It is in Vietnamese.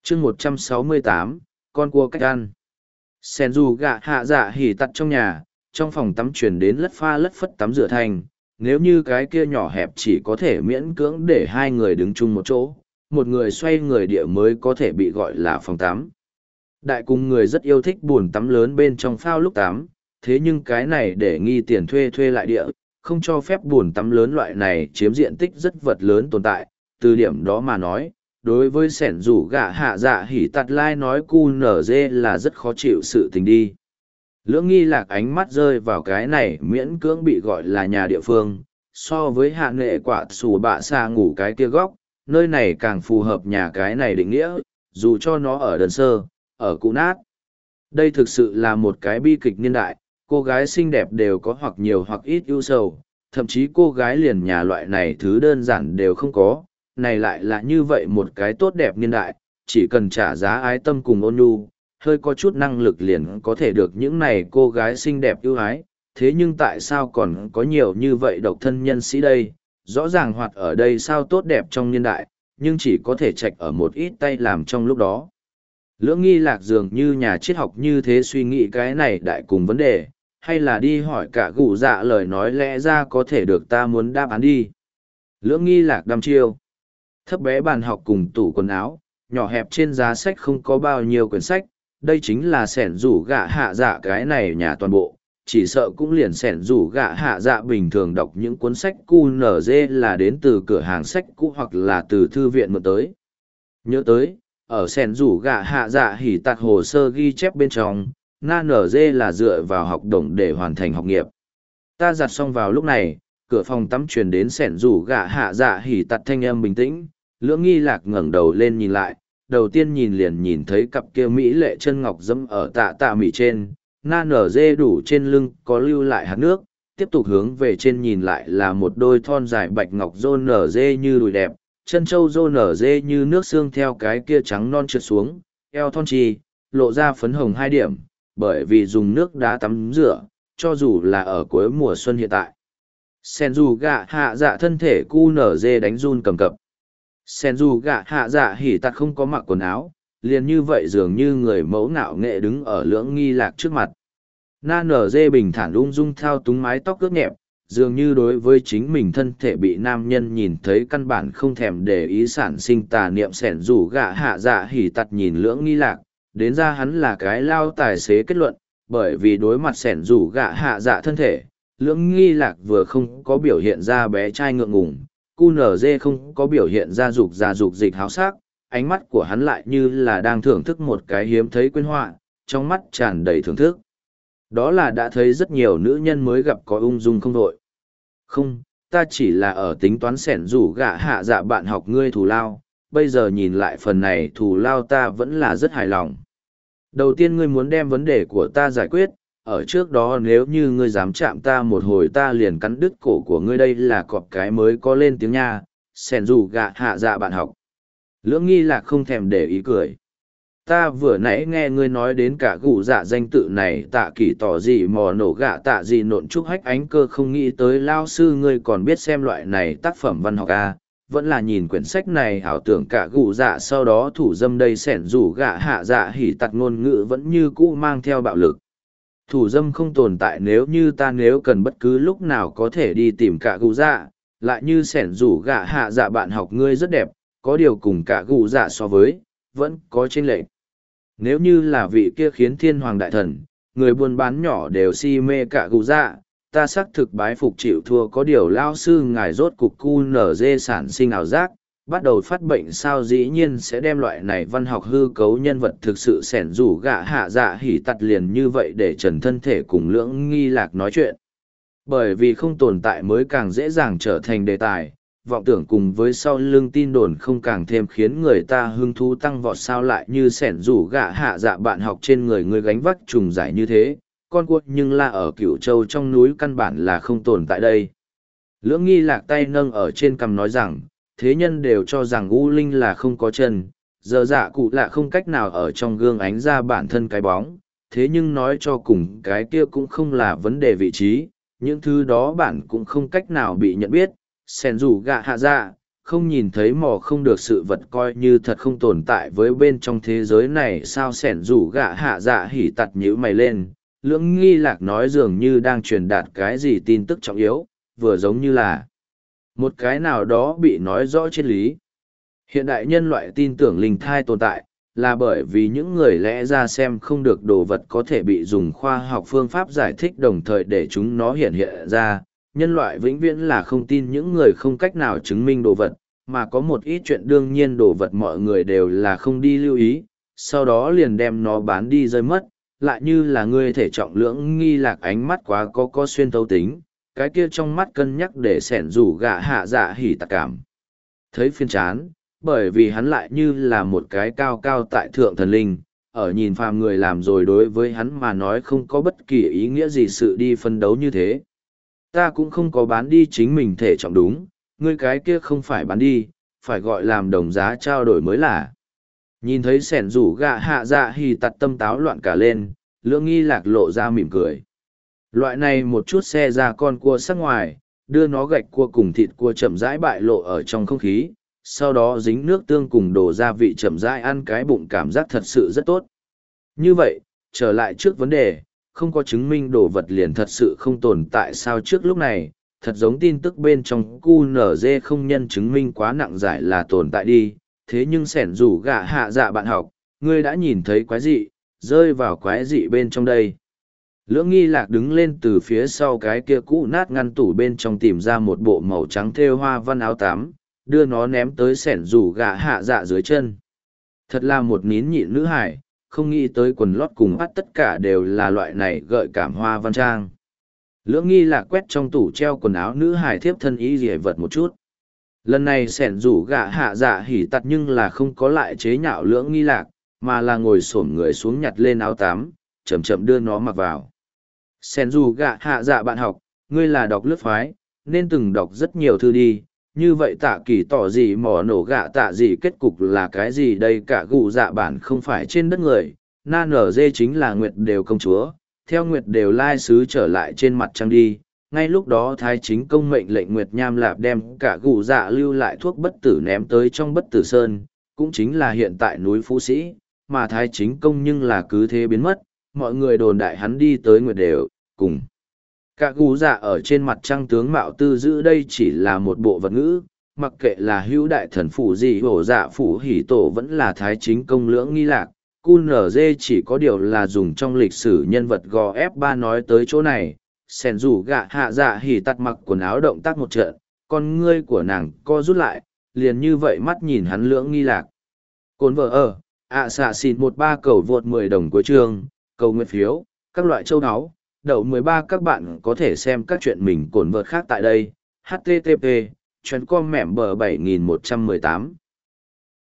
chương 168, con cua cách ăn. Sen dù gạ hạ dạ hỉ tặt trong nhà, trong phòng tắm chuyển đến lất pha lất phất tắm rửa thành. Nếu như cái kia nhỏ hẹp chỉ có thể miễn cưỡng để hai người đứng chung một chỗ, một người xoay người địa mới có thể bị gọi là phòng tắm. Đại cùng người rất yêu thích bồn tắm lớn bên trong phao lúc tắm, thế nhưng cái này để nghi tiền thuê thuê lại địa, không cho phép bồn tắm lớn loại này chiếm diện tích rất vật lớn tồn tại. Từ điểm đó mà nói, đối với sẻn rủ gạ hạ dạ hỉ tặt lai nói cu nở dê là rất khó chịu sự tình đi. Lưỡng nghi lạc ánh mắt rơi vào cái này miễn cưỡng bị gọi là nhà địa phương, so với hạ nghệ quả xù bạ xa ngủ cái kia góc, nơi này càng phù hợp nhà cái này định nghĩa, dù cho nó ở đơn sơ, ở cũ nát. Đây thực sự là một cái bi kịch niên đại, cô gái xinh đẹp đều có hoặc nhiều hoặc ít ưu sầu, thậm chí cô gái liền nhà loại này thứ đơn giản đều không có, này lại là như vậy một cái tốt đẹp niên đại, chỉ cần trả giá ái tâm cùng ôn nhu, hơi có chút năng lực liền có thể được những này cô gái xinh đẹp ưu ái, thế nhưng tại sao còn có nhiều như vậy độc thân nhân sĩ đây, rõ ràng hoạt ở đây sao tốt đẹp trong niên đại, nhưng chỉ có thể chạch ở một ít tay làm trong lúc đó. Lưỡng nghi lạc dường như nhà triết học như thế suy nghĩ cái này đại cùng vấn đề, hay là đi hỏi cả gù dạ lời nói lẽ ra có thể được ta muốn đáp án đi. Lưỡng nghi lạc đăm chiêu. Thấp bé bàn học cùng tủ quần áo, nhỏ hẹp trên giá sách không có bao nhiêu quyển sách, đây chính là sẻn rủ gạ hạ dạ cái này nhà toàn bộ, chỉ sợ cũng liền sẻn rủ gạ hạ dạ bình thường đọc những cuốn sách QNZ là đến từ cửa hàng sách cũ hoặc là từ thư viện mượn tới. Nhớ tới, ở sẻn rủ gạ hạ dạ hỉ tạt hồ sơ ghi chép bên trong, NNZ là dựa vào học đồng để hoàn thành học nghiệp. Ta giặt xong vào lúc này, cửa phòng tắm truyền đến sẻn rủ gạ hạ dạ hỉ tạt thanh âm bình tĩnh, lưỡng nghi lạc ngẩng đầu lên nhìn lại, đầu tiên nhìn liền nhìn thấy cặp kia mỹ lệ chân ngọc dẫm ở tạ tạ mỹ trên, na nở dê đủ trên lưng có lưu lại hạt nước, tiếp tục hướng về trên nhìn lại là một đôi thon dài bạch ngọc rô nở dê như đùi đẹp, chân trâu rô nở dê như nước xương theo cái kia trắng non trượt xuống, eo thon trì, lộ ra phấn hồng 2 điểm, bởi vì dùng nước đá tắm rửa, cho dù là ở cuối mùa xuân hiện tại. Sen dù gạ hạ dạ thân thể cu nở dê đánh run cầm cập. Sen dù gạ hạ dạ hỉ tạt không có mặc quần áo, liền như vậy dường như người mẫu ngạo nghệ đứng ở lưỡng nghi lạc trước mặt. Na nở dê bình thản ung dung thao túng mái tóc ướt nhẹp, dường như đối với chính mình thân thể bị nam nhân nhìn thấy căn bản không thèm để ý sản sinh tà niệm sẻn rủ gạ hạ dạ hỉ tạt nhìn lưỡng nghi lạc, đến ra hắn là cái lao tài xế kết luận, bởi vì đối mặt sẻn rủ gạ hạ dạ thân thể, lưỡng nghi lạc vừa không có biểu hiện ra bé trai ngượng ngùng, QNZ không có biểu hiện ra dục già dục dịch háo sắc, ánh mắt của hắn lại như là đang thưởng thức một cái hiếm thấy quyến họa, trong mắt tràn đầy thưởng thức. Đó là đã thấy rất nhiều nữ nhân mới gặp có ung dung không đội. Không, ta chỉ là ở tính toán sẻn rủ gạ hạ dạ bạn học ngươi thù lao, bây giờ nhìn lại phần này thù lao ta vẫn là rất hài lòng. Đầu tiên ngươi muốn đem vấn đề của ta giải quyết, ở trước đó nếu như ngươi dám chạm ta một hồi ta liền cắn đứt cổ của ngươi, đây là cọp cái mới có lên tiếng nha, sẻn rủ gạ hạ dạ bạn học. Lưỡng nghi lạc không thèm để ý cười. Ta vừa nãy nghe ngươi nói đến cả gù dạ danh tự này tạ kỳ tỏ gì mò nổ gạ tạ gì nộn trúc hách ánh cơ, không nghĩ tới lao sư ngươi còn biết xem loại này tác phẩm văn học à, vẫn là nhìn quyển sách này ảo tưởng cả gù dạ sau đó thủ dâm đây sẻn rủ gạ hạ dạ hỉ tặt ngôn ngữ vẫn như cũ mang theo bạo lực. Thủ dâm không tồn tại, nếu cần bất cứ lúc nào có thể đi tìm cả gù dạ, lại như sẻn rủ gạ hạ dạ bạn học ngươi rất đẹp, có điều cùng cả gù dạ so với, vẫn có chênh lệch. Nếu như là vị kia khiến thiên hoàng đại thần, người buôn bán nhỏ đều si mê cả gù dạ, ta xác thực bái phục chịu thua, có điều lao sư ngài rốt cục QNZ sản sinh ảo giác, bắt đầu phát bệnh sao dĩ nhiên sẽ đem loại này văn học hư cấu nhân vật thực sự sẻn rủ gạ hạ dạ hỉ tặt liền như vậy để trần thân thể cùng lưỡng nghi lạc nói chuyện. Bởi vì không tồn tại mới càng dễ dàng trở thành đề tài, vọng tưởng cùng với sau lưng tin đồn không càng thêm khiến người ta hứng thú tăng vọt sao lại như sẻn rủ gạ hạ dạ bạn học trên người người gánh vác trùng giải như thế, con cuột nhưng là ở Cửu Châu trong núi căn bản là không tồn tại đây. Lưỡng nghi lạc tay nâng ở trên cằm nói rằng, thế nhân đều cho rằng U Linh là không có chân, giờ dạ cụ lạ không cách nào ở trong gương ánh ra bản thân cái bóng, thế nhưng nói cho cùng cái kia cũng không là vấn đề vị trí, những thứ đó bản cũng không cách nào bị nhận biết, sen dù gạ hạ dạ, không nhìn thấy mò không được sự vật coi như thật không tồn tại với bên trong thế giới này sao sẻn rủ gạ hạ dạ hỉ tặt nhíu mày lên. Lưỡng nghi lạc nói dường như đang truyền đạt cái gì tin tức trọng yếu, vừa giống như là một cái nào đó bị nói rõ triết lý. Hiện đại nhân loại tin tưởng linh thai tồn tại, là bởi vì những người lẽ ra xem không được đồ vật có thể bị dùng khoa học phương pháp giải thích đồng thời để chúng nó hiện hiện ra. Nhân loại vĩnh viễn là không tin những người không cách nào chứng minh đồ vật, mà có một ít chuyện đương nhiên đồ vật mọi người đều là không đi lưu ý, sau đó liền đem nó bán đi rơi mất, lại như là ngươi thể trọng lưỡng nghi lạc ánh mắt quá có xuyên thấu tính, cái kia trong mắt cân nhắc để xẻn rủ gạ hạ dạ hỉ tạc cảm. Thấy phiên chán, bởi vì hắn lại như là một cái cao cao tại thượng thần linh, ở nhìn phàm người làm rồi đối với hắn mà nói không có bất kỳ ý nghĩa gì sự đi phân đấu như thế. Ta cũng không có bán đi chính mình thể trọng đúng, ngươi cái kia không phải bán đi, phải gọi làm đồng giá trao đổi mới là. Nhìn thấy sẻn rủ gạ hạ dạ hì tặt tâm táo loạn cả lên, lưỡng nghi lạc lộ ra mỉm cười. Loại này một chút xe ra con cua sắc ngoài, đưa nó gạch cua cùng thịt cua chậm rãi bại lộ ở trong không khí, sau đó dính nước tương cùng đổ gia vị chậm rãi ăn cái bụng cảm giác thật sự rất tốt. Như vậy, trở lại trước vấn đề, không có chứng minh đồ vật liền thật sự không tồn tại sao trước lúc này, thật giống tin tức bên trong QNZ không nhân chứng minh quá nặng giải là tồn tại đi, thế nhưng sẻn rủ gạ hạ dạ bạn học, ngươi đã nhìn thấy quái dị, rơi vào quái dị bên trong đây. Lưỡng nghi lạc đứng lên từ phía sau cái kia cũ nát ngăn tủ bên trong tìm ra một bộ màu trắng thêu hoa văn áo tám, đưa nó ném tới sẻn rủ gạ hạ dạ dưới chân. Thật là một nín nhịn nữ hải, không nghĩ tới quần lót cùng bắt tất cả đều là loại này gợi cảm hoa văn trang. Lưỡng nghi lạc quét trong tủ treo quần áo nữ hải thiếp thân ý gì vật một chút. Lần này sẻn rủ gạ hạ dạ hỉ tặt nhưng là không có lại chế nhạo lưỡng nghi lạc, mà là ngồi xổm người xuống nhặt lên áo tám, chậm chậm đưa nó mặc vào. Sẻn rủ gạ hạ dạ bạn học, ngươi là đọc lướt phái, nên từng đọc rất nhiều thư đi. Như vậy tạ kỳ tỏ gì mỏ nổ gạ tạ gì kết cục là cái gì đây cả gụ dạ bản không phải trên đất người, na nở dê chính là nguyệt đều công chúa, theo nguyệt đều lai sứ trở lại trên mặt trăng đi. Ngay lúc đó thái chính công mệnh lệnh nguyệt nham lạp đem cả gụ dạ lưu lại thuốc bất tử ném tới trong bất tử sơn, cũng chính là hiện tại núi Phú Sĩ, mà thái chính công nhưng là cứ thế biến mất, mọi người đồn đại hắn đi tới nguyệt đều, cùng. Cả gù dạ ở trên mặt trăng tướng mạo tư giữ đây chỉ là một bộ vật ngữ, mặc kệ là hữu đại thần phủ gì hổ dạ phủ hỉ tổ vẫn là thái chính công lưỡng nghi lạc. QNZ chỉ có điều là dùng trong lịch sử nhân vật gò F3 nói tới chỗ này, sẻn rủ gạ hạ dạ hỉ tắt mặc quần áo động tác một trận, con ngươi của nàng co rút lại, liền như vậy mắt nhìn hắn lưỡng nghi lạc. Cồn vợ ở, xạ xịt 13 cầu vượt 10 đồng cuối chương, cầu nguyện phiếu, các loại châu áo. Đậu 13 các bạn có thể xem các chuyện mình cồn vợt khác tại đây. http://com mẻm bờ 7118